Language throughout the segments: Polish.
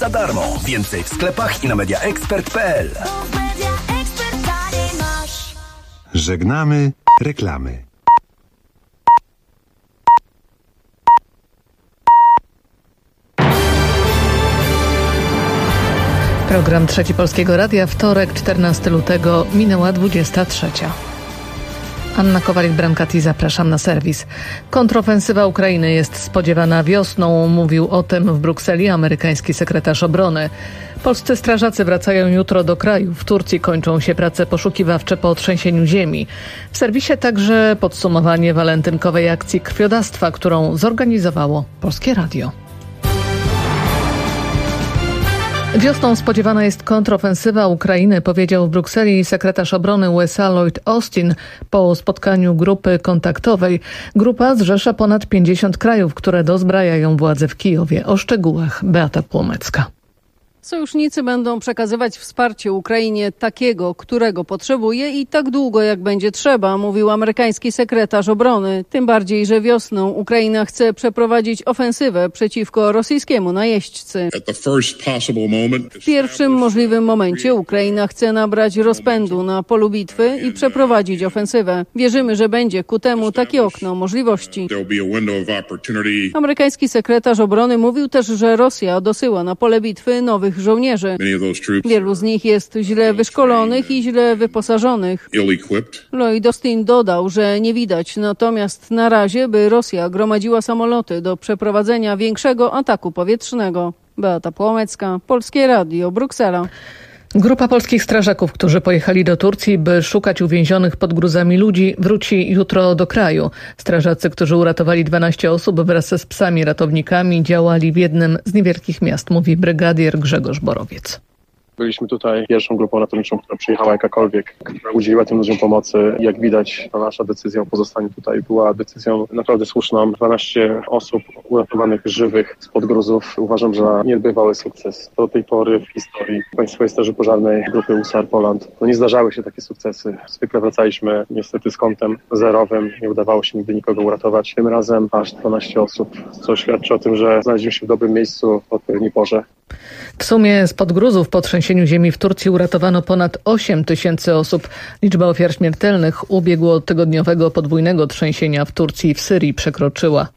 za darmo. Więcej w sklepach i na mediaexpert.pl. Żegnamy reklamy. Program Trzeci Polskiego Radia, wtorek, 14 lutego, minęła 23. Anna Kowalik-Brankati, zapraszam na serwis. Kontrofensywa Ukrainy jest spodziewana wiosną, mówił o tym w Brukseli amerykański sekretarz obrony. Polscy strażacy wracają jutro do kraju. W Turcji kończą się prace poszukiwawcze po trzęsieniu ziemi. W serwisie także podsumowanie walentynkowej akcji krwiodawstwa, którą zorganizowało Polskie Radio. Wiosną spodziewana jest kontrofensywa Ukrainy, powiedział w Brukseli sekretarz obrony USA Lloyd Austin po spotkaniu grupy kontaktowej. Grupa zrzesza ponad 50 krajów, które dozbrajają władze w Kijowie. O szczegółach Beata Płomecka. Sojusznicy będą przekazywać wsparcie Ukrainie takiego, którego potrzebuje i tak długo, jak będzie trzeba, mówił amerykański sekretarz obrony. Tym bardziej, że wiosną Ukraina chce przeprowadzić ofensywę przeciwko rosyjskiemu najeźdźcy. W pierwszym możliwym momencie Ukraina chce nabrać rozpędu na polu bitwy i przeprowadzić ofensywę. Wierzymy, że będzie ku temu takie okno możliwości. Amerykański sekretarz obrony mówił też, że Rosja dosyła na pole bitwy nowych żołnierzy. Wielu z nich jest źle wyszkolonych i źle wyposażonych. Lloyd Austin dodał, że nie widać natomiast na razie, by Rosja gromadziła samoloty do przeprowadzenia większego ataku powietrznego. Beata Płomecka, Polskie Radio, Bruksela. Grupa polskich strażaków, którzy pojechali do Turcji, by szukać uwięzionych pod gruzami ludzi, wróci jutro do kraju. Strażacy, którzy uratowali 12 osób wraz z psami ratownikami, działali w jednym z niewielkich miast, mówi brygadier Grzegorz Borowiec. Byliśmy tutaj pierwszą grupą ratowniczą, która przyjechała jakakolwiek, która udzieliła tym ludziom pomocy. Jak widać, ta nasza decyzja o pozostaniu tutaj była decyzją naprawdę słuszną. 12 osób uratowanych żywych spod gruzów uważam za niezbywały sukces. Do tej pory w historii Państwowej Straży Pożarnej grupy USAR Poland nie zdarzały się takie sukcesy. Zwykle wracaliśmy niestety z kątem zerowym. Nie udawało się nigdy nikogo uratować. Tym razem aż 12 osób, co świadczy o tym, że znaleźliśmy się w dobrym miejscu w odpowiedniej porze. W sumie spod gruzów po trzęsieniu ziemi w Turcji uratowano ponad 8 tysięcy osób. Liczba ofiar śmiertelnych ubiegłotygodniowego podwójnego trzęsienia w Turcji i w Syrii przekroczyła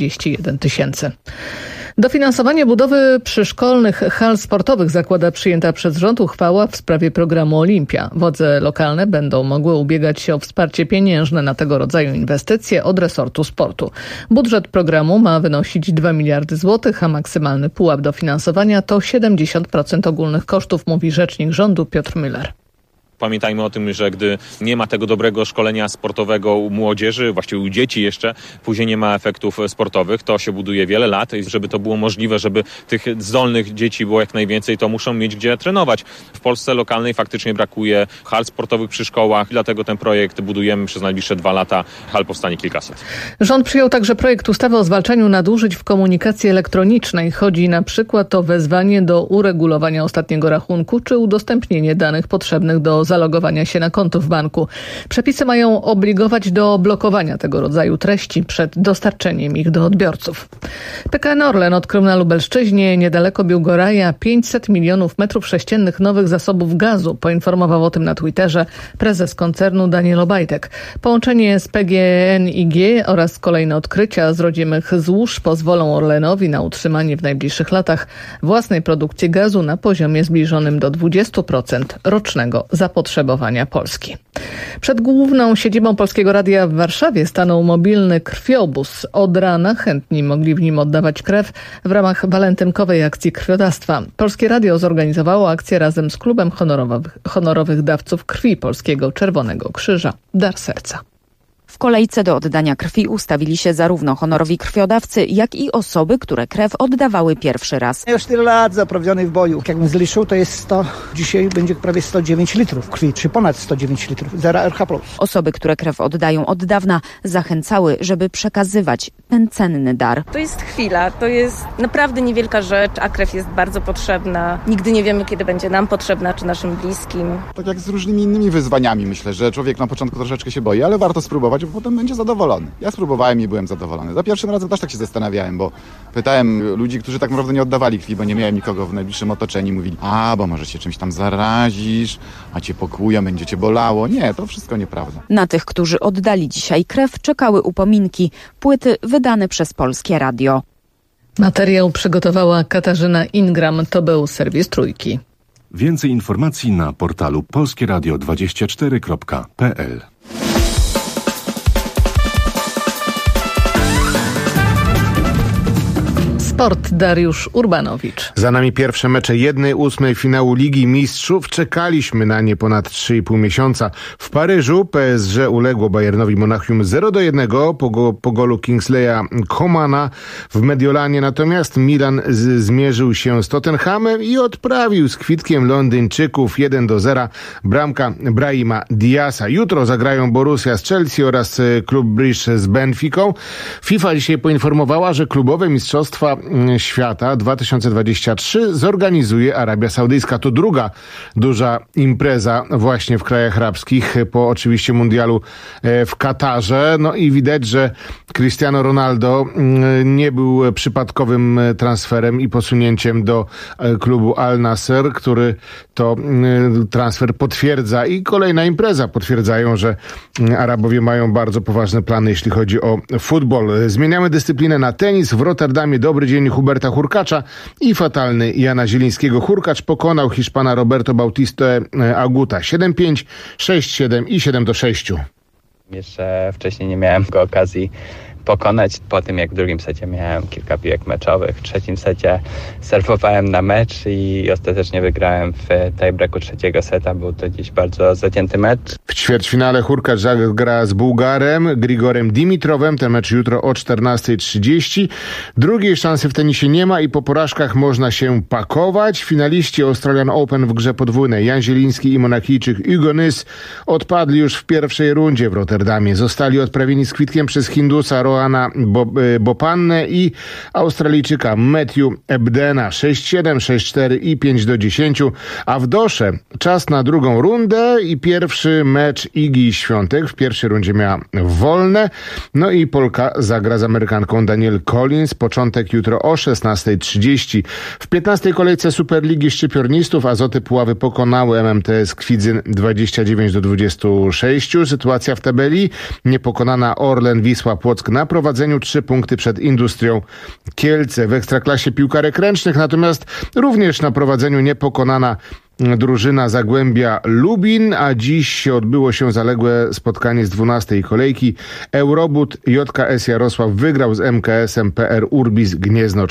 41 tysięcy. Dofinansowanie budowy przyszkolnych hal sportowych zakłada przyjęta przez rząd uchwała w sprawie programu Olimpia. Władze lokalne będą mogły ubiegać się o wsparcie pieniężne na tego rodzaju inwestycje od resortu sportu. Budżet programu ma wynosić 2 miliardy złotych, a maksymalny pułap dofinansowania to 70% ogólnych kosztów, mówi rzecznik rządu Piotr Müller. Pamiętajmy o tym, że gdy nie ma tego dobrego szkolenia sportowego u młodzieży, właściwie u dzieci jeszcze, później nie ma efektów sportowych, to się buduje wiele lat i żeby to było możliwe, żeby tych zdolnych dzieci było jak najwięcej, to muszą mieć gdzie trenować. W Polsce lokalnej faktycznie brakuje hal sportowych przy szkołach, dlatego ten projekt budujemy przez najbliższe 2 lata. Hal powstanie kilkaset. Rząd przyjął także projekt ustawy o zwalczaniu nadużyć w komunikacji elektronicznej. Chodzi na przykład o wezwanie do uregulowania ostatniego rachunku czy udostępnienie danych potrzebnych do zalogowania się na konto w banku. Przepisy mają obligować do blokowania tego rodzaju treści przed dostarczeniem ich do odbiorców. PKN Orlen odkrył na Lubelszczyźnie, niedaleko Biłgoraja, 500 milionów metrów sześciennych nowych zasobów gazu. Poinformował o tym na Twitterze prezes koncernu Daniel Obajtek. Połączenie z PGNiG oraz kolejne odkrycia z rodzimych złóż pozwolą Orlenowi na utrzymanie w najbliższych latach własnej produkcji gazu na poziomie zbliżonym do 20% rocznego zapotrzebowania Polski. Przed główną siedzibą Polskiego Radia w Warszawie stanął mobilny krwiobóz. Od rana chętni mogli w nim oddawać krew w ramach walentynkowej akcji krwiodawstwa. Polskie Radio zorganizowało akcję razem z Klubem Honorowych Dawców Krwi Polskiego Czerwonego Krzyża Dar Serca. W kolejce do oddania krwi ustawili się zarówno honorowi krwiodawcy, jak i osoby, które krew oddawały pierwszy raz. Ja już tyle lat zaprawiony w boju. Jakbym zliczył, to jest 100, dzisiaj będzie prawie 109 litrów krwi, czy ponad 109 litrów, 0 RH+. Osoby, które krew oddają od dawna, zachęcały, żeby przekazywać ten cenny dar. To jest chwila, to jest naprawdę niewielka rzecz, a krew jest bardzo potrzebna. Nigdy nie wiemy, kiedy będzie nam potrzebna, czy naszym bliskim. Tak jak z różnymi innymi wyzwaniami, myślę, że człowiek na początku troszeczkę się boi, ale warto spróbować. spróbować, bo potem będzie zadowolony. Ja spróbowałem i byłem zadowolony. Za pierwszym razem też tak się zastanawiałem, bo pytałem ludzi, którzy tak naprawdę nie oddawali krwi, bo nie miałem nikogo w najbliższym otoczeniu. Mówili, bo może się czymś tam zarazisz, a cię pokłują, będzie cię bolało. Nie, to wszystko nieprawda. Na tych, którzy oddali dzisiaj krew, czekały upominki, płyty wydane przez Polskie Radio. Materiał przygotowała Katarzyna Ingram. To był serwis Trójki. Więcej informacji na portalu polskieradio24.pl. Sport, Dariusz Urbanowicz. Za nami pierwsze mecze 1/8 finału Ligi Mistrzów. Czekaliśmy na nie ponad 3,5 miesiąca. W Paryżu PSG uległo Bayernowi Monachium 0-1 po golu Kingsleya Comana. W Mediolanie natomiast Milan zmierzył się z Tottenhamem i odprawił z kwitkiem Londyńczyków 1-0. Bramka Brahima Diaza. Jutro zagrają Borussia z Chelsea oraz klub Bruges z Benficą. FIFA dzisiaj poinformowała, że klubowe mistrzostwa świata 2023 zorganizuje Arabia Saudyjska. To druga duża impreza właśnie w krajach arabskich po oczywiście mundialu w Katarze. No i widać, że Cristiano Ronaldo nie był przypadkowym transferem i posunięciem do klubu Al Nassr, który to transfer potwierdza i kolejna impreza potwierdzają, że Arabowie mają bardzo poważne plany, jeśli chodzi o futbol. Zmieniamy dyscyplinę na tenis. W Rotterdamie dobry dzień Huberta Hurkacza i fatalny Jana Zielińskiego. Hurkacz pokonał Hiszpana Roberto Bautistę Aguta 7-5, 6-7 i 7-6. Jeszcze wcześniej nie miałem okazji pokonać. Po tym jak w drugim secie miałem kilka piłek meczowych, w trzecim secie serwowałem na mecz i ostatecznie wygrałem w tiebreaku trzeciego seta. Był to dziś bardzo zacięty mecz. W ćwierćfinale Hurkacz gra z Bułgarem Grigorem Dimitrowem. Ten mecz jutro o 14:30. Drugiej szansy w tenisie nie ma i po porażkach można się pakować. Finaliści Australian Open w grze podwójnej Jan Zieliński i Monakijczyk Hugo Nys odpadli już w pierwszej rundzie w Rotterdamie. Zostali odprawieni z kwitkiem przez Hindusa Rohana Bopannę i Australijczyka Matthew Ebdena 6-7, 6-4 i 5-10. A w Dosze czas na drugą rundę i pierwszy mecz Igi Świątek. W pierwszej rundzie miała wolne. No i Polka zagra z Amerykanką Danielle Collins. Początek jutro o 16:30. W 15. kolejce Superligi szczypiornistów Azoty Puławy pokonały MMTS Kwidzyn 29-26. Sytuacja w tabeli: niepokonana Orlen Wisła Płock na prowadzeniu 3 punkty przed Industrią Kielce. W Ekstraklasie piłkarek ręcznych natomiast również na prowadzeniu niepokonana drużyna Zagłębia Lubin, a dziś odbyło się zaległe spotkanie z 12. kolejki. Eurobud JKS Jarosław wygrał z MKS-em PR Urbis Gniezno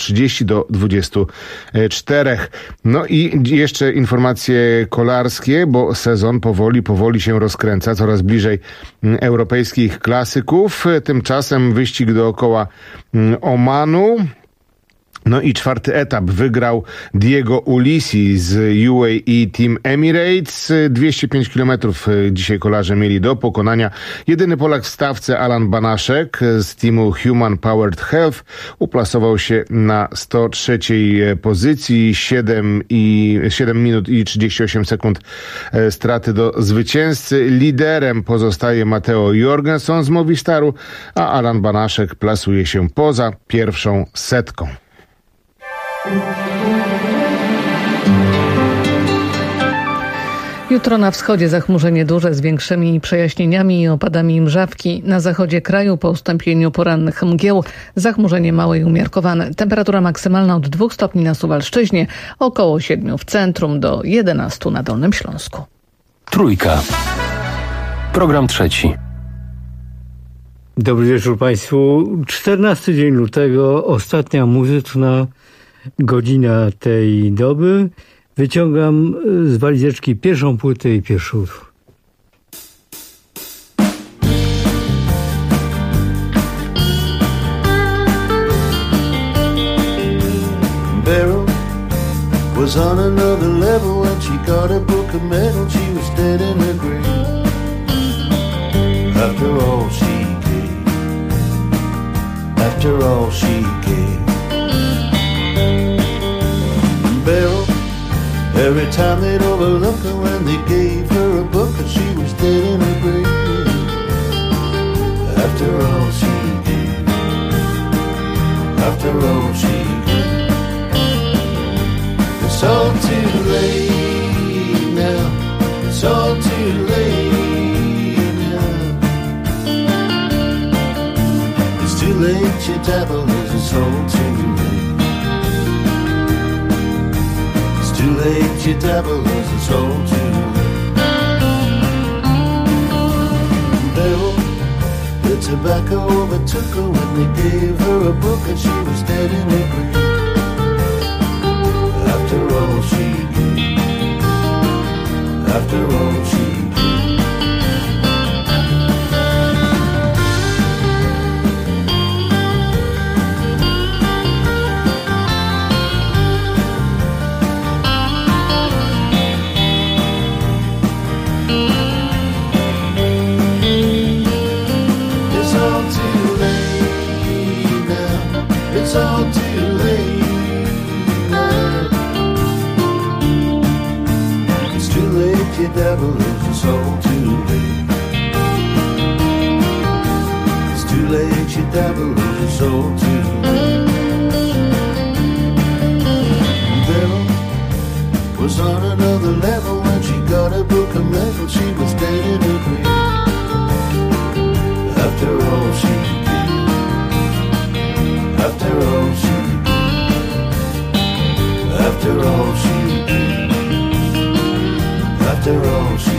30-24. No i jeszcze informacje kolarskie, bo sezon powoli się rozkręca, coraz bliżej europejskich klasyków. Tymczasem wyścig dookoła Omanu. No i 4. etap wygrał Diego Ulissi z UAE Team Emirates. 205 km dzisiaj kolarze mieli do pokonania. Jedyny Polak w stawce Alan Banaszek z teamu Human Powered Health uplasował się na 103. pozycji. 7 minut i 38 sekund straty do zwycięzcy. Liderem pozostaje Matteo Jorgenson z Movistaru, a Alan Banaszek plasuje się poza pierwszą setką. Jutro na wschodzie zachmurzenie duże z większymi przejaśnieniami i opadami mrzawki. Na zachodzie kraju po ustąpieniu porannych mgieł zachmurzenie małe i umiarkowane. Temperatura maksymalna od 2 stopni na Suwalszczyźnie, około 7 w centrum, do 11 na Dolnym Śląsku. Trójka. Program trzeci. Dobry wieczór Państwu. 14 dzień lutego, ostatnia muzyczna godzina tej doby. Wyciągam z walizeczki pierwszą płytę i pierwszy utwór. Beryl was on another level when she got a book of medal. She was dead in her grave. After all she gave. After all she gave. Beryl, every time they'd overlook her when they gave her a book, and she was dead in her grave. After all she gave, after all she gave, it's all too late now, it's all too late now. It's too late, you dabble, it's all too late. It's too late, you dabble, it's all too late. Beryl, the tobacco overtook her when they gave her a book and she was dead in her grave. After all she gave, after all she it's all too late now. It's too late, you devil, it's all too late. It's too late, you devil, it's all too late. Beryl was on another level when she got a book of metal. She was dead in her grave. After all she after all she gave, after all she gave, after all she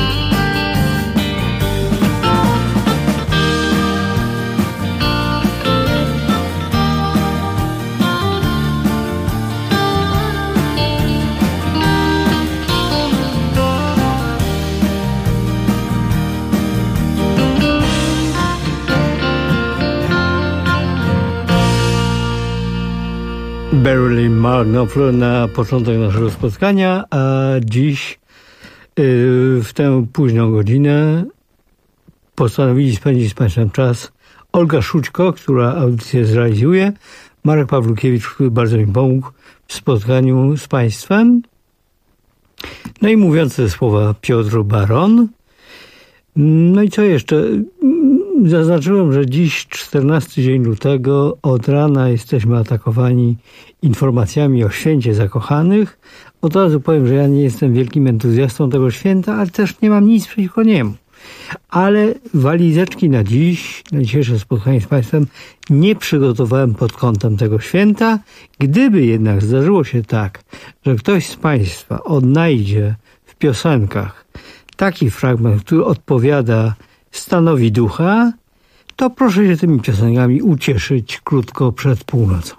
Beryl Knopfler na początek naszego spotkania, a dziś w tę późną godzinę postanowili spędzić z Państwem czas Olga Szućko, która audycję zrealizuje, Marek Pawlukiewicz, który bardzo mi pomógł w spotkaniu z Państwem. No i mówiące te słowa Piotr Baron. No i co jeszcze? Zaznaczyłem, że dziś 14 dzień lutego, od rana jesteśmy atakowani informacjami o święcie zakochanych. Od razu powiem, że ja nie jestem wielkim entuzjastą tego święta, ale też nie mam nic przeciwko niemu. Ale walizeczki na dziś, na dzisiejsze spotkanie z Państwem nie przygotowałem pod kątem tego święta. Gdyby jednak zdarzyło się tak, że ktoś z Państwa odnajdzie w piosenkach taki fragment, który odpowiada stanowi ducha, to proszę się tymi piosenkami ucieszyć krótko przed północą.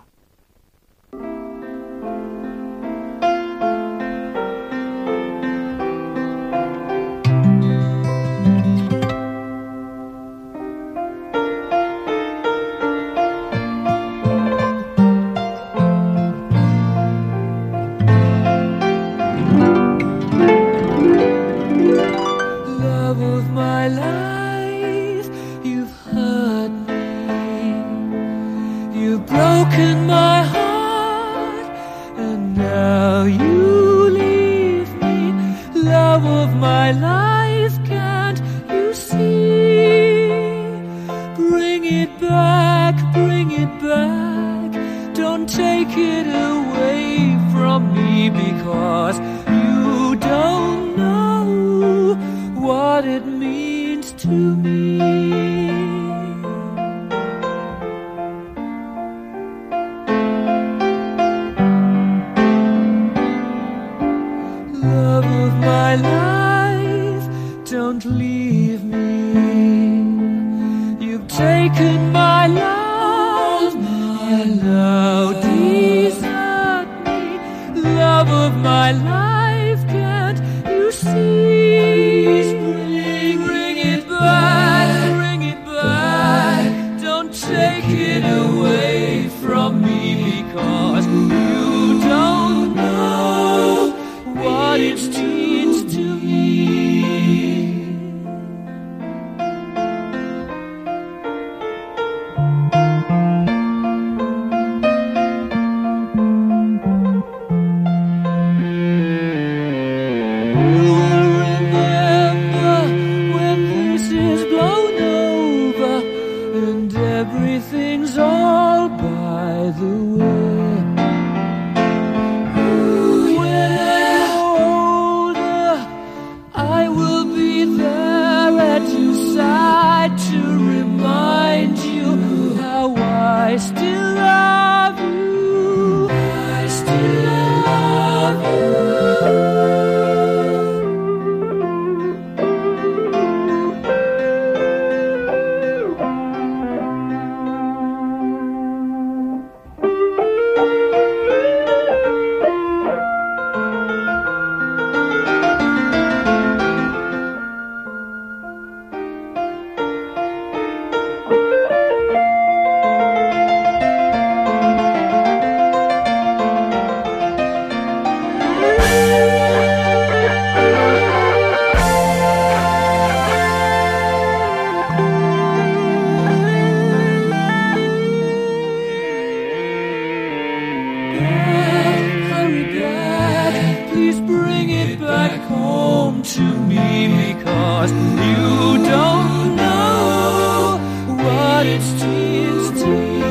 to me because you don't know what it's TNT.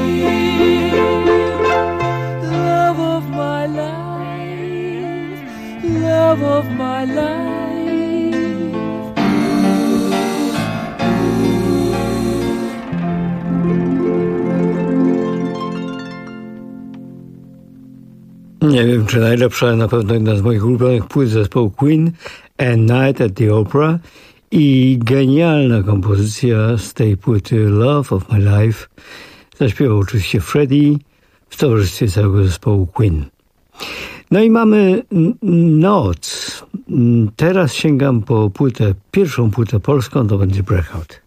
Love of my life, love of my life. Nie wiem, czy najlepsza, ale na pewno jedna z moich ulubionych płyt zespołu Queen, A Night at the Opera, i genialna kompozycja z tej płyty Love of My Life zaśpiewał oczywiście Freddie w towarzystwie całego zespołu Queen. No i mamy noc. Teraz sięgam po płytę, pierwszą płytę polską, to będzie Breakout.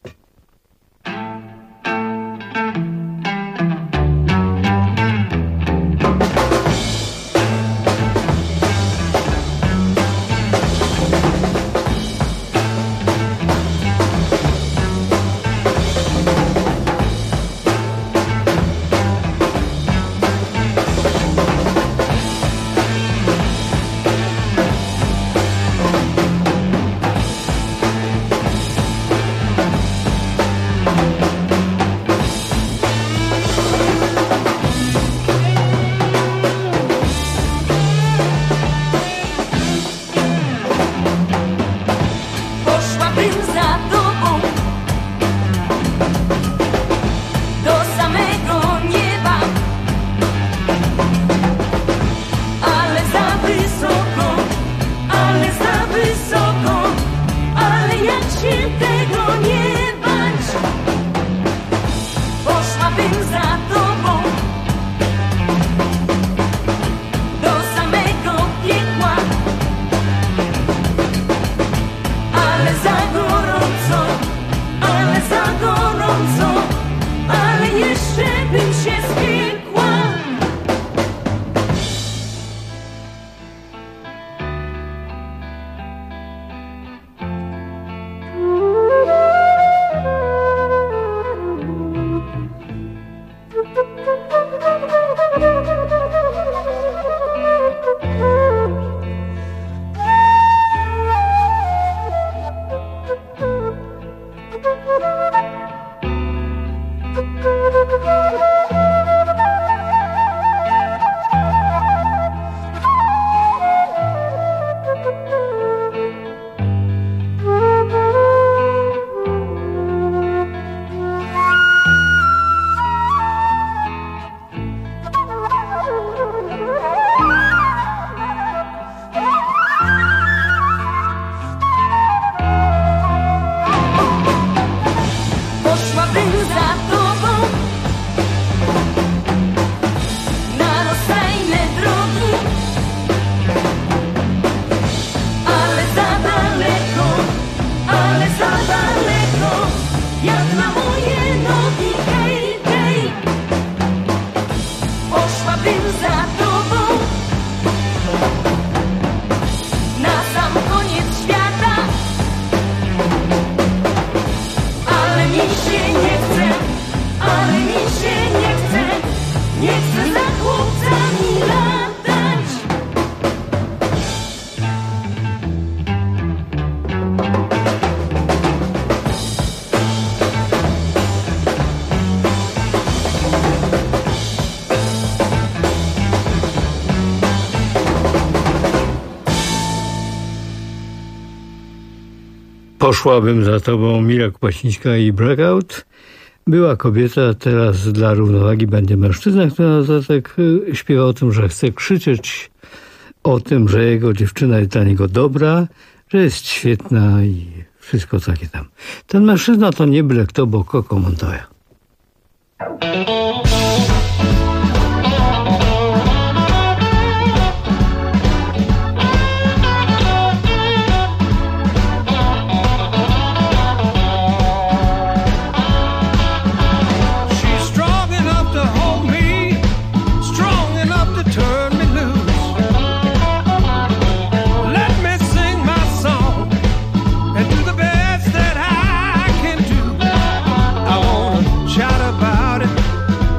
Poszłabym za tobą, Mira Kwaśniczka i Breakout. Była kobieta, teraz dla równowagi będzie mężczyzna, który na dodatek śpiewa o tym, że chce krzyczeć o tym, że jego dziewczyna jest dla niego dobra, że jest świetna i wszystko takie tam. Ten mężczyzna to nie byle kto, bo Coco Montoya. Shout about it.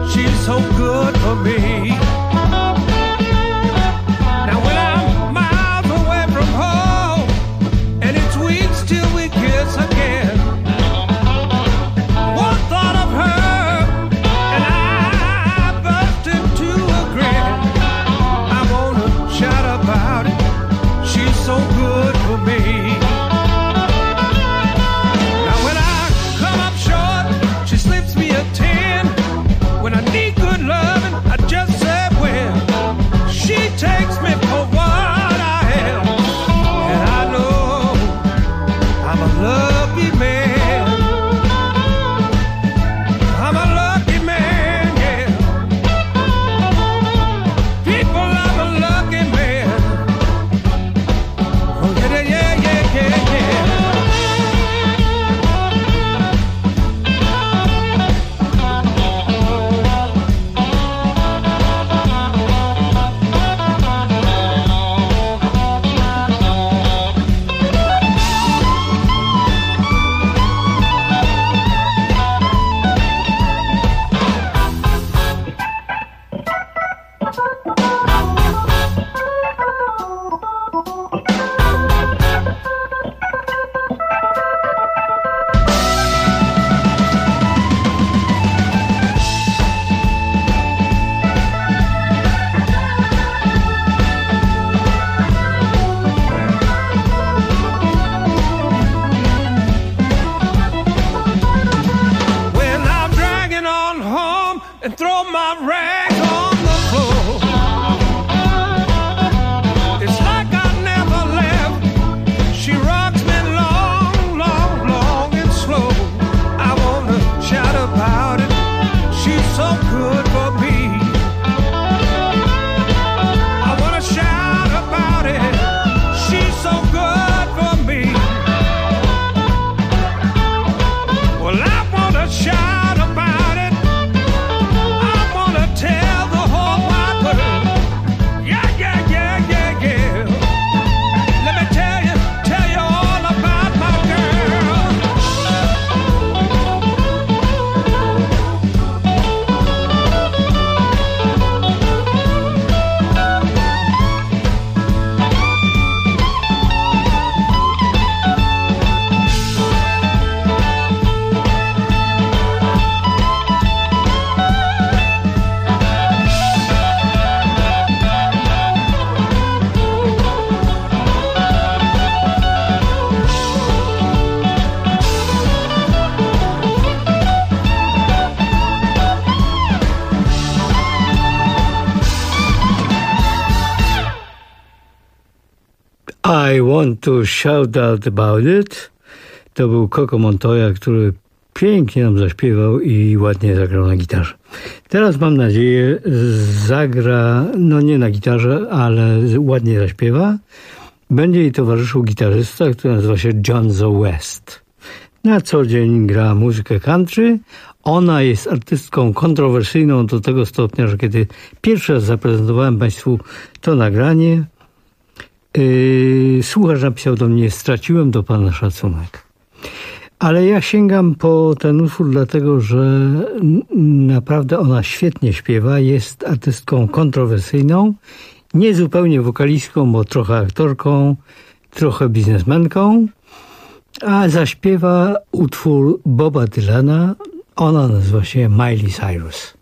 I want to shout out about it. To był Coco Montoya, który pięknie nam zaśpiewał i ładnie zagrał na gitarze. Teraz mam nadzieję zagra, no nie na gitarze, ale ładnie zaśpiewa. Będzie jej towarzyszył gitarzysta, który nazywa się Jonzo West. Na co dzień gra muzykę country. Ona jest artystką kontrowersyjną do tego stopnia, że kiedy pierwszy raz zaprezentowałem Państwu to nagranie, słuchacz napisał do mnie: straciłem do Pana szacunek. Ale ja sięgam po ten utwór dlatego, że naprawdę ona świetnie śpiewa, jest artystką kontrowersyjną, nie zupełnie wokalistką, bo trochę aktorką, trochę biznesmenką, a zaśpiewa utwór Boba Dylana. Ona nazywa się Miley Cyrus.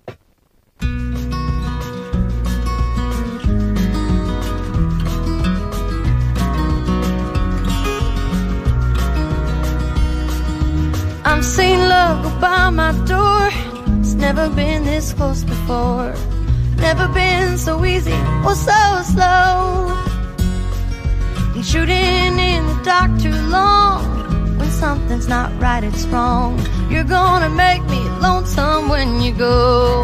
I'm seeing love go by my door. It's never been this close before. Never been so easy or so slow. And shooting in the dark too long. When something's not right, it's wrong. You're gonna make me lonesome when you go.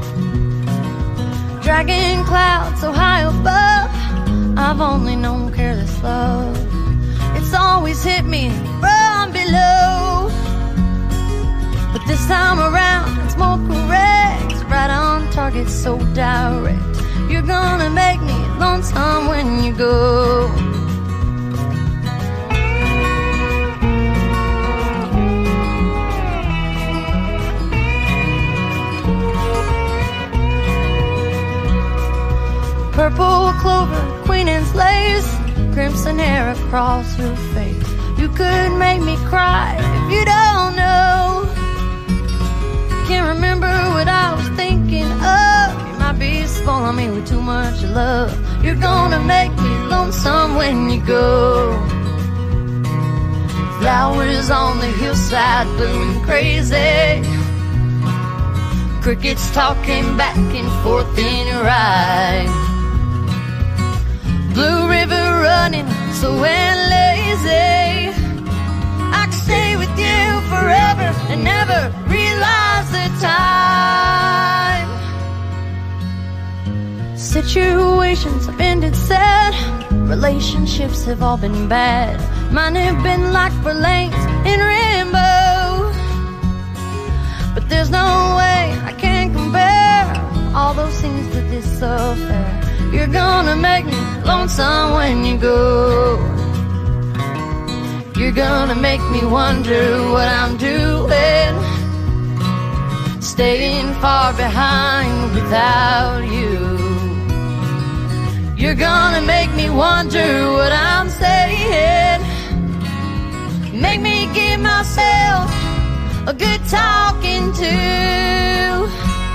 Dragging clouds so high above. I've only known careless love. It's always hit me from below. But this time around, it's more correct. Right on target, so direct. You're gonna make me lonesome when you go. Purple clover, queen and slaves, crimson hair across your face. You could make me cry if you don't know. Can't remember what I was thinking of. You might be spoiling me with too much love. You're gonna make me lonesome when you go. Flowers on the hillside blooming crazy. Crickets talking back and forth in your eye. Blue river running slow and lazy. I could stay with you forever and never realize the time. Situations have ended sad. Relationships have all been bad. Mine have been like for lanes in rainbow. But there's no way I can compare all those things to this affair. You're gonna make me lonesome when you go. You're gonna make me wonder what I'm doing, staying far behind without you. You're gonna make me wonder what I'm saying, make me give myself a good talking to.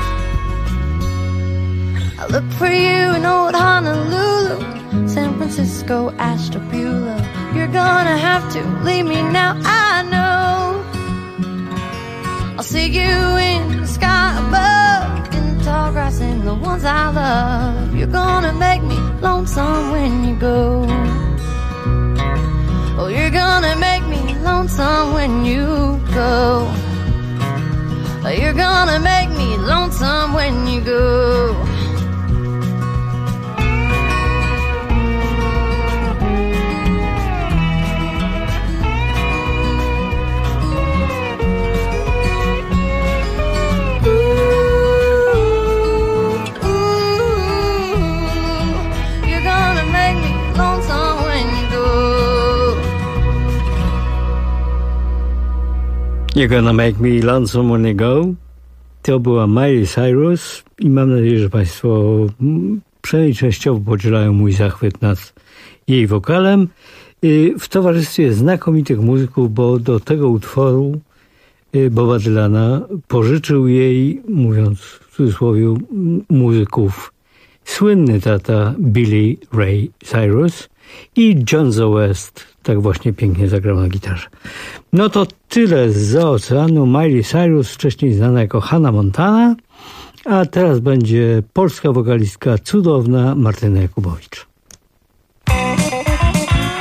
I look for you in old Honolulu, San Francisco, Ashtabula. You're gonna have to leave me now, I know. I'll see you in the sky above, in the tall grass and the ones I love. You're gonna make me lonesome when you go. Oh, you're gonna make me lonesome when you go. Oh, you're gonna make me lonesome when you go. You're gonna make me lonesome when you go. To była Miley Cyrus i mam nadzieję, że Państwo przynajmniej częściowo podzielają mój zachwyt nad jej wokalem. W towarzystwie znakomitych muzyków, bo do tego utworu Boba Dylana pożyczył jej, mówiąc w cudzysłowie, muzyków słynny tata Billy Ray Cyrus i Jonzo West tak właśnie pięknie zagrał na gitarze. No to tyle zza oceanu. Miley Cyrus, wcześniej znana jako Hannah Montana, a teraz będzie polska wokalistka cudowna Martyna Jakubowicz.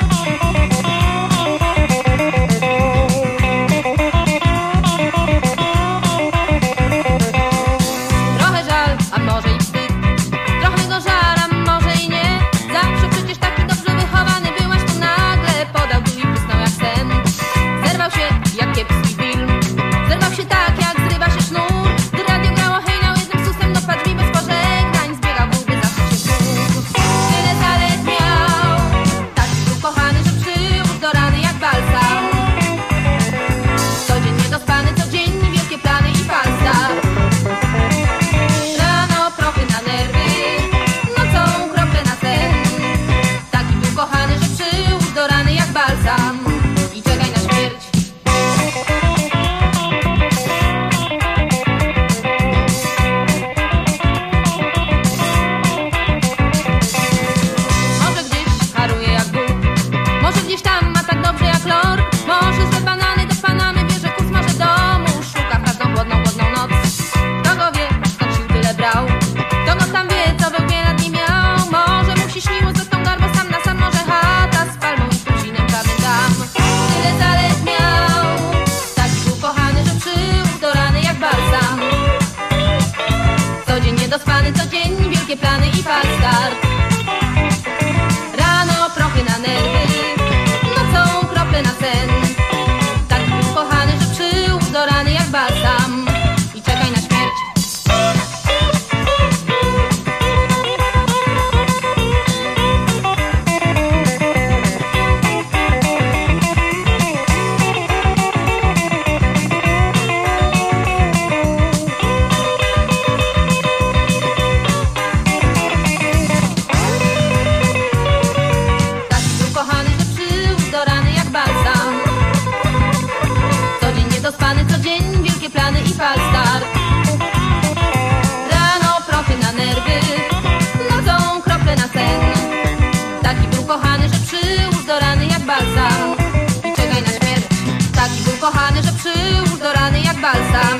przyłóż do rany jak balsam i czekaj na śmierć. Taki był kochany, że przyłóż do rany jak balsam.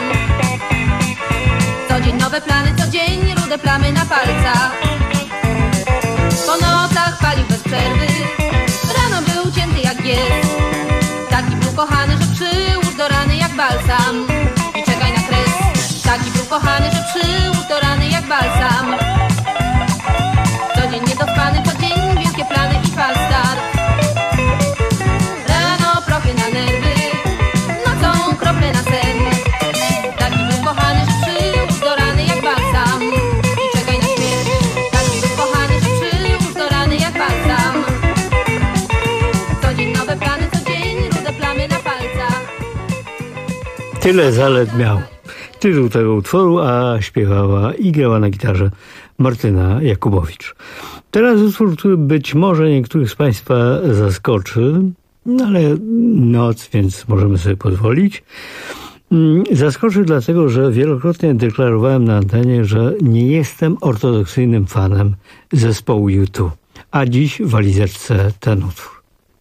Co dzień nowe plany, co dzień rude plamy na palcach. Po nocach palił bez przerwy, rano był cięty jak jest. Taki był kochany, że przyłóż do rany jak balsam i czekaj na kres. Taki był kochany, że przyłóż do rany jak balsam. Co dzień niedospany, co dzień wielkie plany i falstart. Rano prochy na nerwy, nocą krople na sen. Taki był kochany, że przyłóż do rany jak balsam i czekaj na śmierć. Taki był kochany, że przyłóż do rany jak balsam. Co dzień nowe plany, co dzień rude plamy na palcach. Tyle zalet miał tytuł tego utworu, a śpiewała i grała na gitarze Martyna Jakubowicz. Teraz utwór, który być może niektórych z Państwa zaskoczy, no ale noc, więc możemy sobie pozwolić. Zaskoczy dlatego, że wielokrotnie deklarowałem na antenie, że nie jestem ortodoksyjnym fanem zespołu U2, a dziś w walizeczce ten utwór.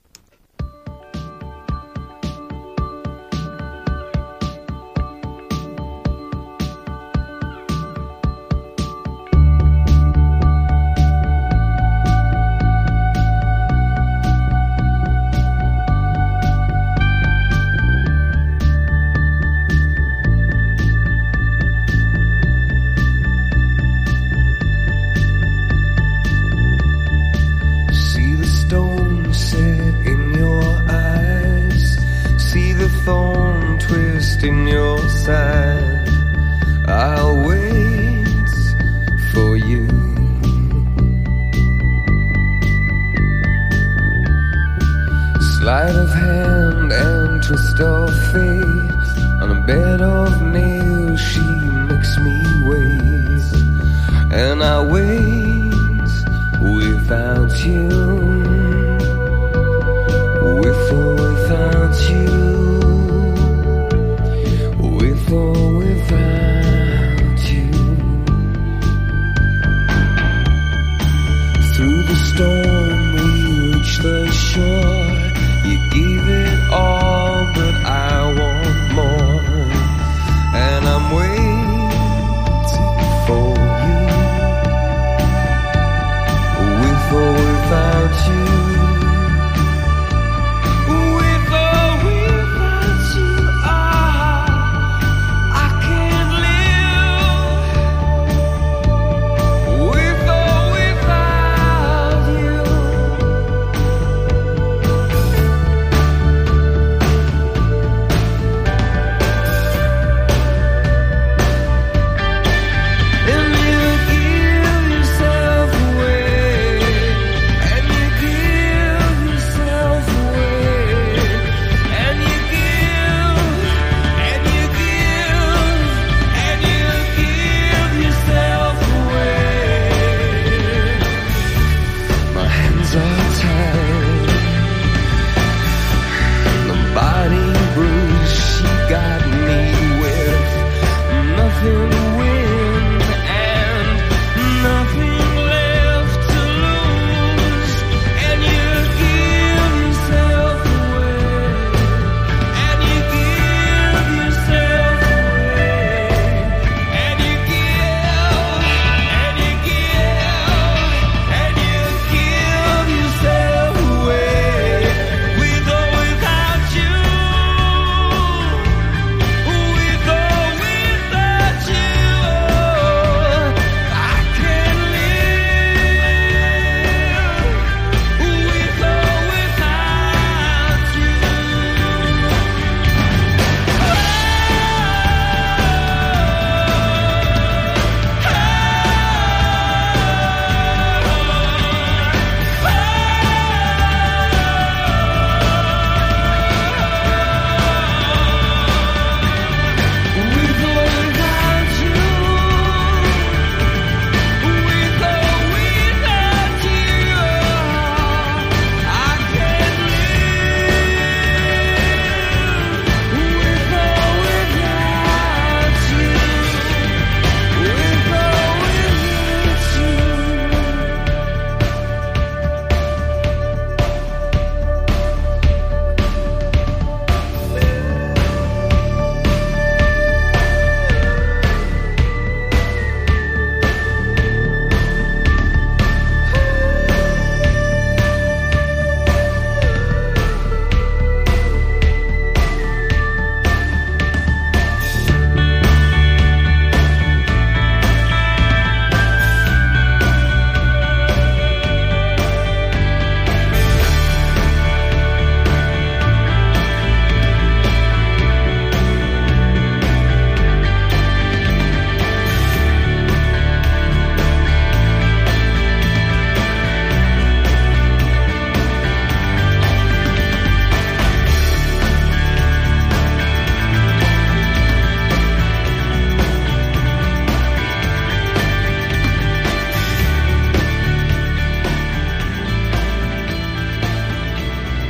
In your side, I'll wait for you. Sleight of hand and twist of fate. On a bed of nails she makes me wait, and I wait without you, with or without you. With or without you. Through the storm we reach the shore. You gave it all, but I want more. And I'm waiting for you. With or without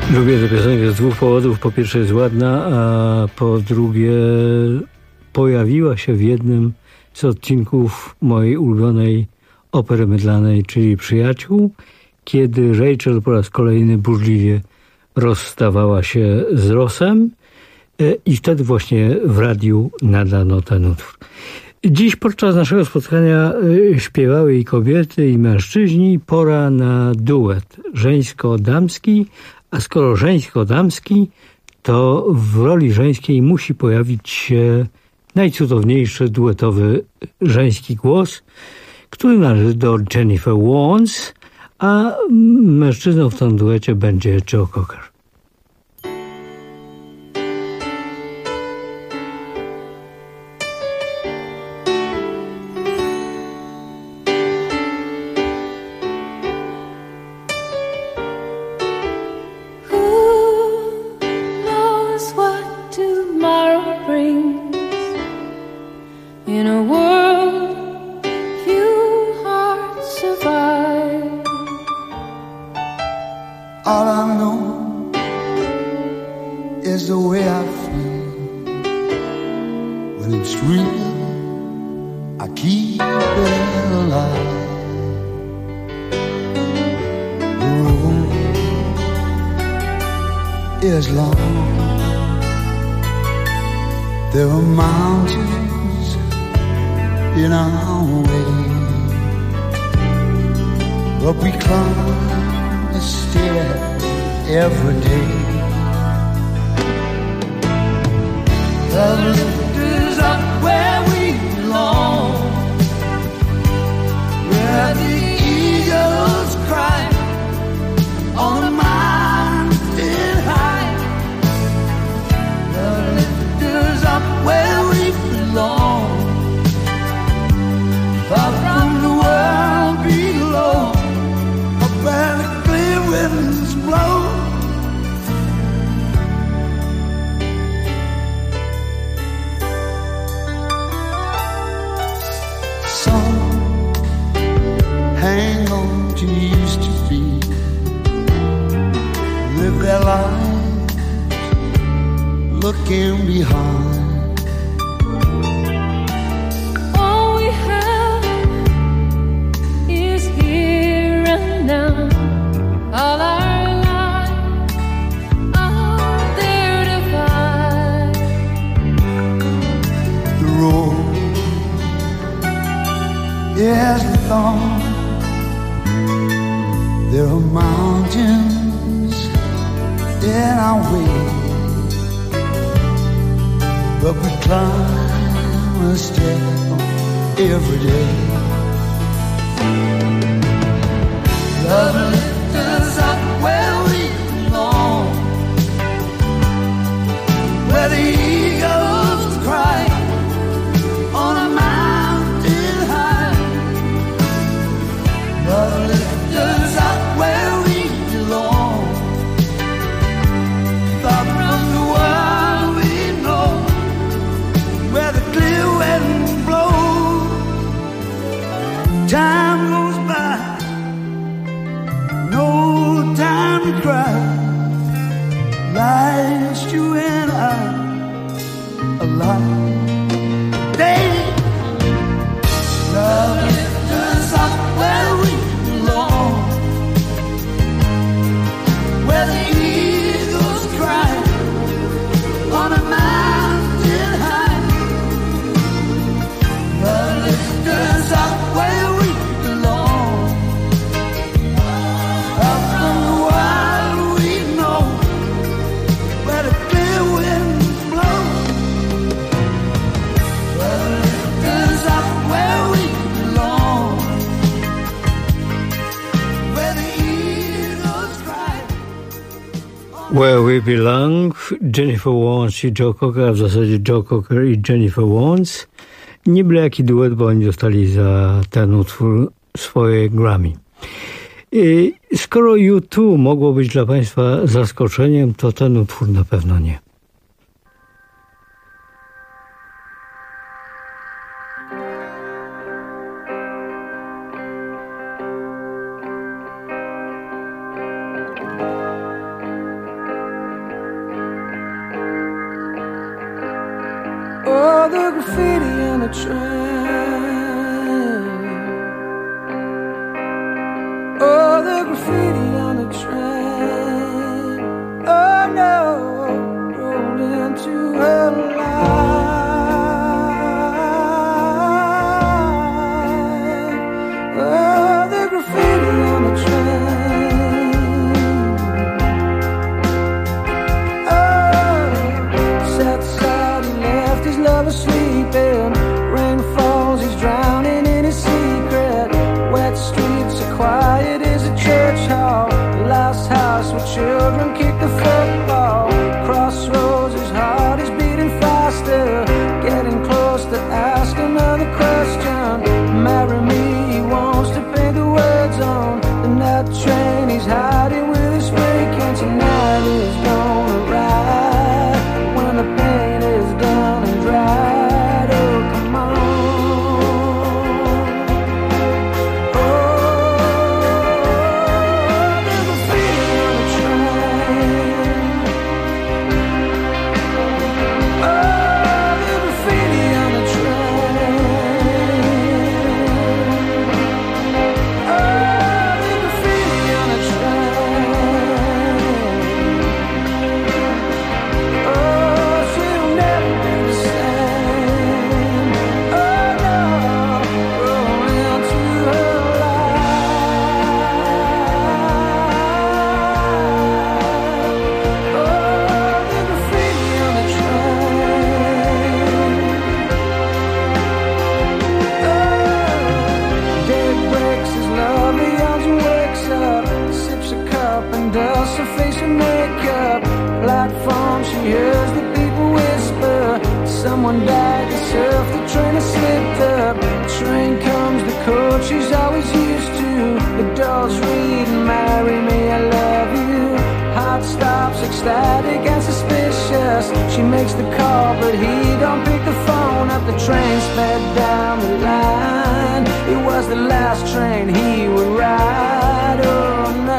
Lubię tę piosenkę z dwóch powodów. Po pierwsze jest ładna, a po drugie pojawiła się w jednym z odcinków mojej ulubionej opery mydlanej, czyli Przyjaciół, kiedy Rachel po raz kolejny burzliwie rozstawała się z Rossem i wtedy właśnie w radiu nadano ten utwór. Dziś podczas naszego spotkania śpiewały i kobiety, i mężczyźni. Pora na duet żeńsko-damski, a skoro żeńsko-damski, to w roli żeńskiej musi pojawić się najcudowniejszy duetowy żeński głos, który należy do Jennifer Warnes, a mężczyzną w tym duecie będzie Joe Cocker. In a world few hearts survive. All I know is the way I feel. When it's real, I keep it alive. The road is long. There are mountains in our way, but we climb a stair every day. The lift is up where we belong, where the eagles cry on a mountain high. The lift is up where we belong, far from the world below, up where the clear winds blow. Some hang on to used to be, live their lives looking behind. All our lives are there to find. The road is long. There are mountains in our way, but we climb a step every day. Love lifts us up where we belong, where the eagles cry on a mountain high. Love lifts us up where we belong, far from the world we know, where the clear wind blows. Time goes by, no time to cry, last you and I alive. Day, love lifts us up where we belong, where the eagles cry on a mountain high. Love lifts us up where we belong, up from the wild we know, where the clear winds blow. Well, lift us up where we belong, where the eagles cry. Where We Belong, Jennifer Warnes i Joe Cocker, a w zasadzie Joe Cocker i Jennifer Warnes. Nie byle jaki duet, bo oni dostali za ten utwór swoje Grammy. Skoro U2 mogło być dla Państwa zaskoczeniem, to ten utwór na pewno nie. Oh, the graffiti on the train. Oh, the graffiti on the train. Oh no, rolled into her life. Oh, the graffiti on the train. Oh, sat aside, he left his lover sleeping. Rain falls, he's drowning in his secret. Wet streets are quiet as a church hall. The last house where children kick the football. Crossroads, his heart is beating faster. Getting close to ask another question. Marry me, he wants to paint the words on the night train. He's hiding with his fake, and tonight is gonna ride when the pain is done and dried. Oh, come on. Someone died, the surf, the train has slipped up. Train comes, the coach she's always used to. The doors read, marry me, I love you. Heart stops, ecstatic and suspicious. She makes the call, but he don't pick the phone up. The train sped down the line. It was the last train he would ride. Oh no.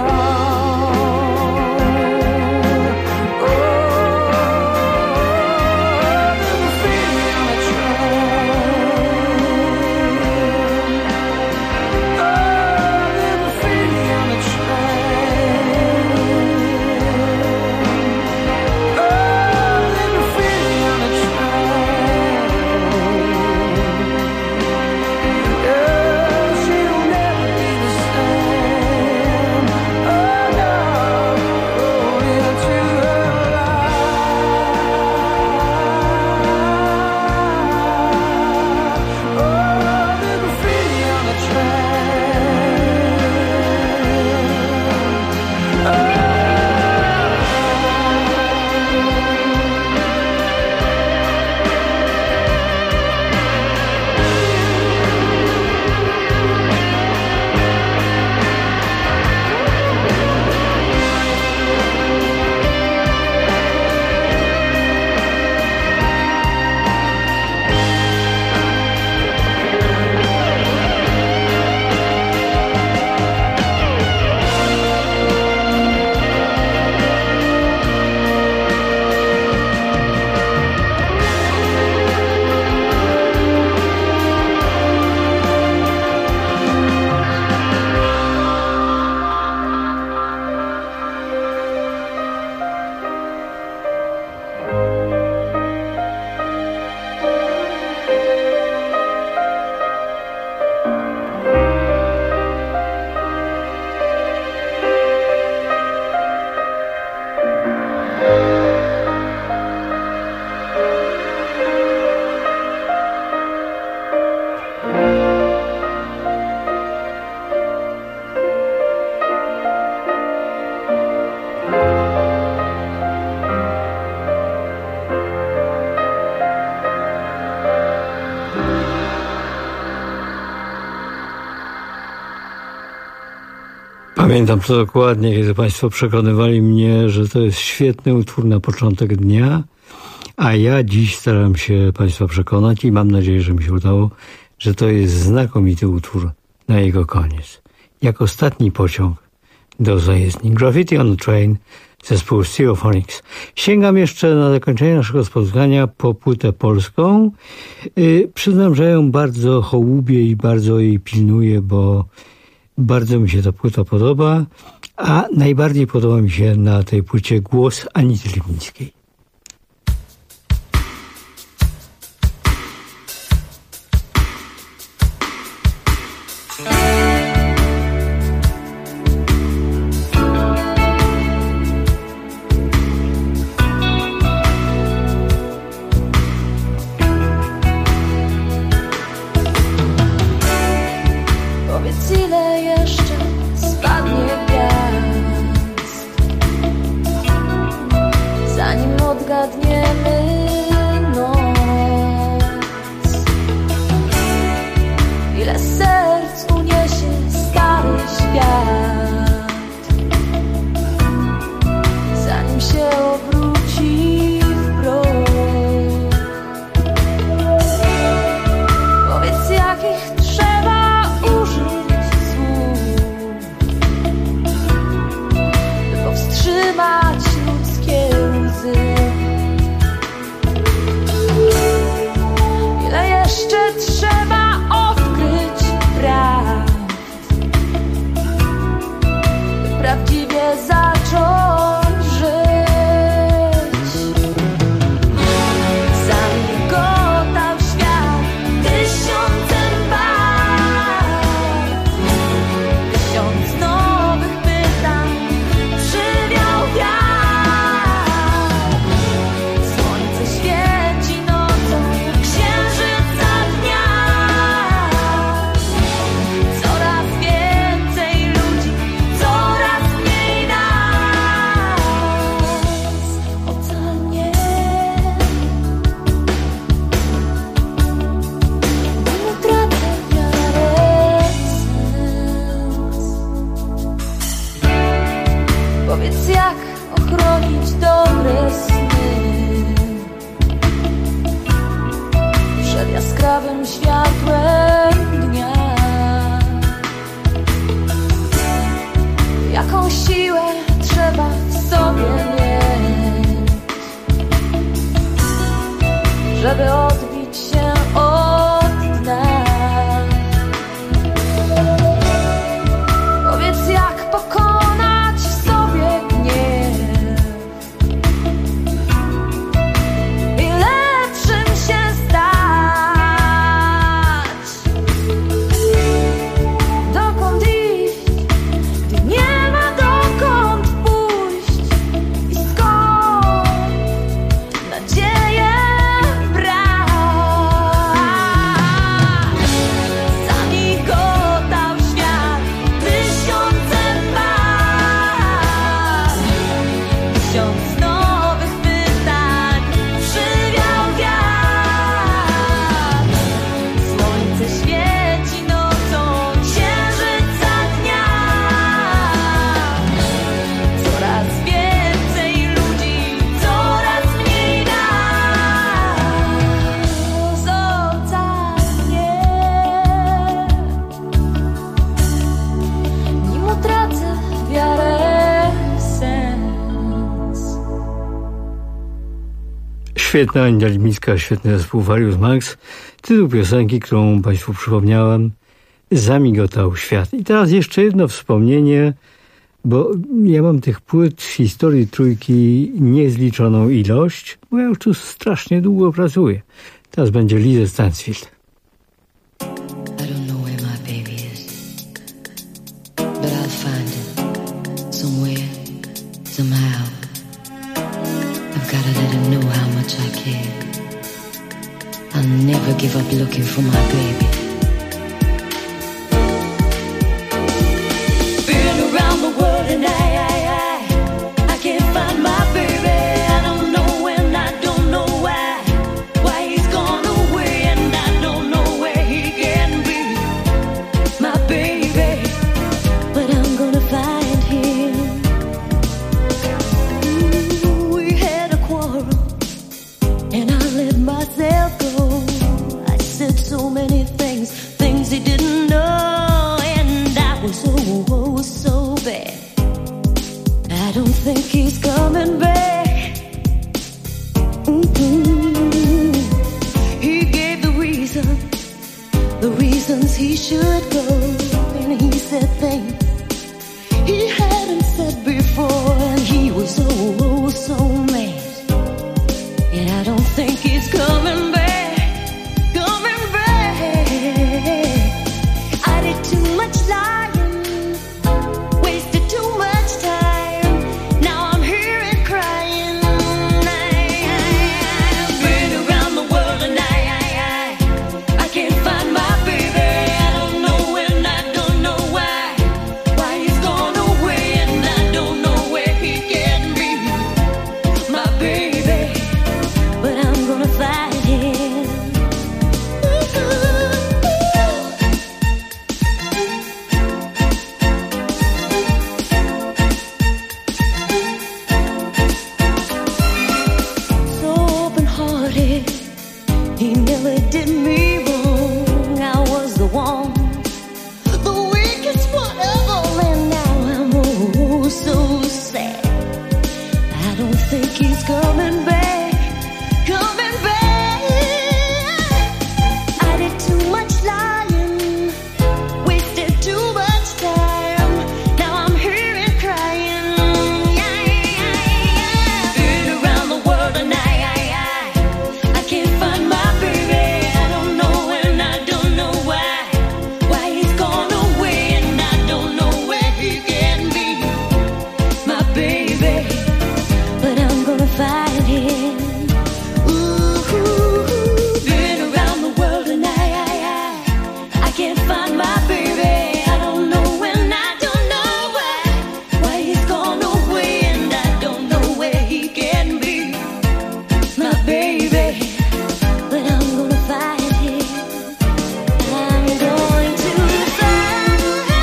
Pamiętam to dokładnie, kiedy Państwo przekonywali mnie, że to jest świetny utwór na początek dnia, a ja dziś staram się Państwa przekonać i mam nadzieję, że mi się udało, że to jest znakomity utwór na jego koniec. Jak ostatni pociąg do zajezdni. Graffiti on the Train zespół Stereophonics. Sięgam jeszcze na zakończenie naszego spotkania po płytę polską. Przyznam, że ją bardzo hołubię i bardzo jej pilnuję, bo bardzo mi się ta płyta podoba, a najbardziej podoba mi się na tej płycie głos Anity Lipińskiej. Świetna Anita Lipińska, świetny zespół Various Max. Tytuł piosenki, którą Państwu przypomniałem, Zamigotał świat. I teraz jeszcze jedno wspomnienie, bo ja mam tych płyt w historii trójki niezliczoną ilość, bo ja już tu strasznie długo pracuję. Teraz będzie Lizzy Stansfield. I care. I'll never give up looking for my baby. Been around the world and I can't find my baby. I don't know when, I don't know why he's gone away, and I don't know where he can be, my baby. But I'm gonna find him. We had a quarrel and I let myself go. I said so many things think he's coming back. He gave the reasons he should go, and he said things he hadn't said before, and he was so mad. And I don't think he's coming back. I did too much lying, wasted too much time. Now I'm here and crying. I've been around the world and I can't find my baby. I don't know when, I don't know why he's gone away, and I don't know where he can be, my baby. But I'm gonna find him. So open-hearted, he never did me wrong. I was the one, the weakest one ever, and now I'm so sad. I don't think he's coming back, coming back. I did too much lying, wasted too much time. Now I'm here and crying. Been around the world and I can't find my baby. I don't know when, I don't know why he's gone away, and I don't know where he can be, my baby. But I'm gonna find him. Been around the world and I can't find my baby. I don't know when, I don't know why he's gone away, and I don't know where he can be, my baby. But I'm gonna find him. I'm going to find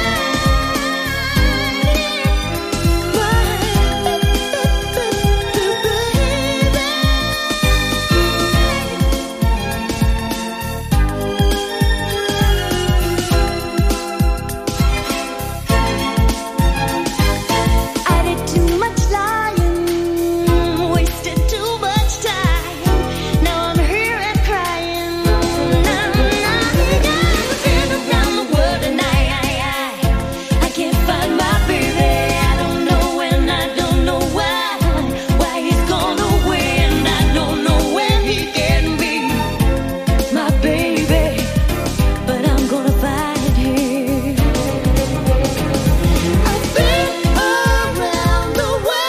I did too much lying, wasted too much time. Now I'm here and crying. Been around the world and I can't find my baby. I don't know when, I don't know why he's gone away, and I don't know when he can be, my baby. But I'm gonna find him. I've been around the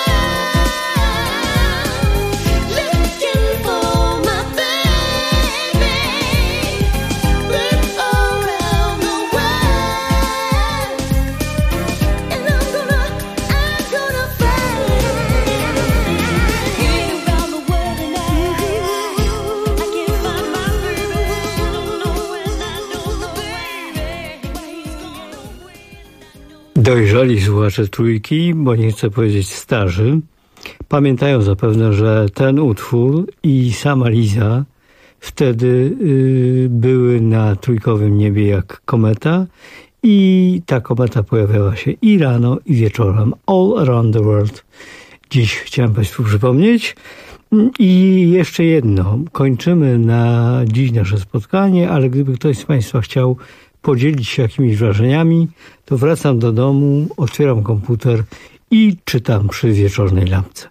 world looking for my baby. Been around the world, and I'm gonna find him. Been around the world and I can't find my baby. I don't know when, I don't know why he's gone away. Dojrzali słuchacze Trójki, bo nie chcę powiedzieć starzy, pamiętają zapewne, że ten utwór i sama Liza wtedy były na trójkowym niebie jak kometa, i ta kometa pojawiała się i rano, i wieczorem. All Around the World. Dziś chciałem Państwu przypomnieć. I jeszcze jedno. Kończymy na dziś nasze spotkanie, ale gdyby ktoś z Państwa chciał podzielić się jakimiś wrażeniami, to wracam do domu, otwieram komputer i czytam przy wieczornej lampce.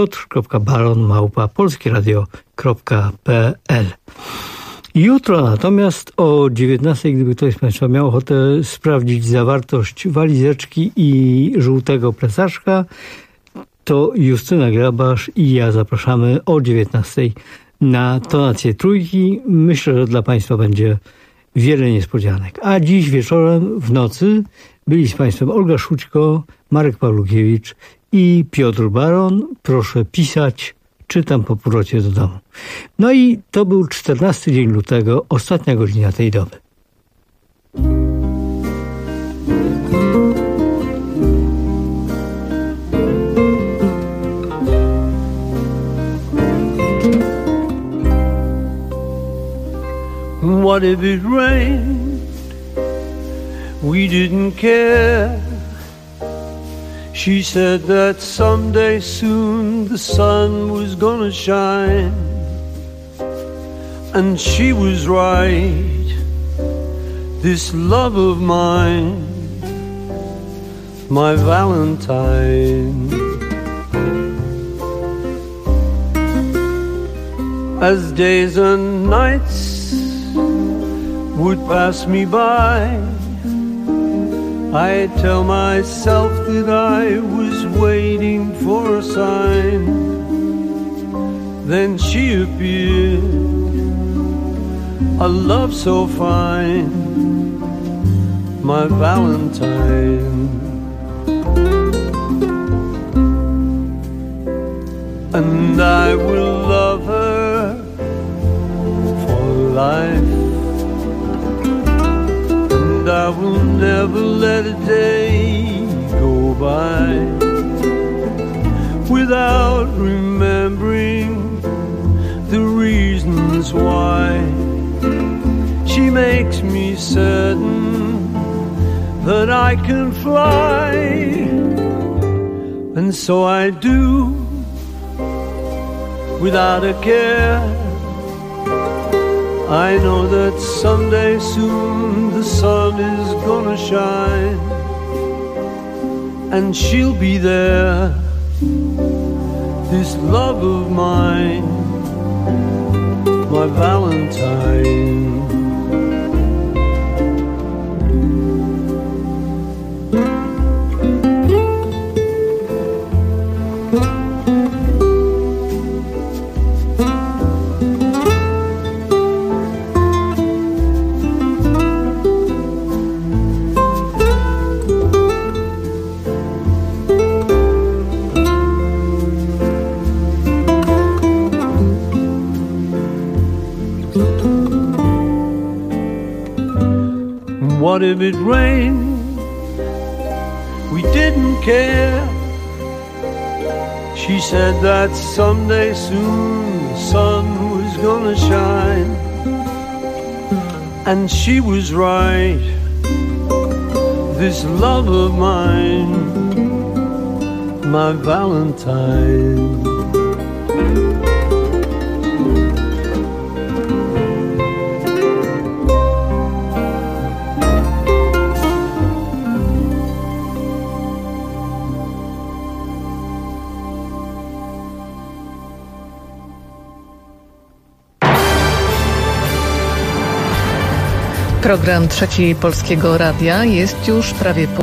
piotr.baron@polskieradio.pl. Jutro natomiast o 19:00, gdyby ktoś z Państwa miał ochotę sprawdzić zawartość walizeczki i żółtego plecaczka, to Justyna Grabasz i ja zapraszamy o 19:00 na tonację Trójki. Myślę, że dla Państwa będzie wiele niespodzianek. A dziś wieczorem, w nocy, byli z Państwem Olga Szućko, Marek Pawlukiewicz i Piotr Baron. Proszę pisać, czytam po powrocie do domu. No i to był 14 dzień lutego, ostatnia godzina tej doby. What if it rained? We didn't care. She said that someday soon the sun was gonna shine, and she was right. This love of mine, my Valentine. As days and nights would pass me by, I tell myself that I was waiting for a sign. Then she appeared, a love so fine, my Valentine. And I will love her for life, and I will never let a day go by without remembering the reasons why. She makes me certain that I can fly, and so I do, without a care. I know that someday soon the sun is gonna shine, and she'll be there, this love of mine, my Valentine. What if it rained? We didn't care. She said that someday soon the sun was gonna shine, and she was right. This love of mine, my Valentine. Program Trzeci Polskiego Radia jest już prawie po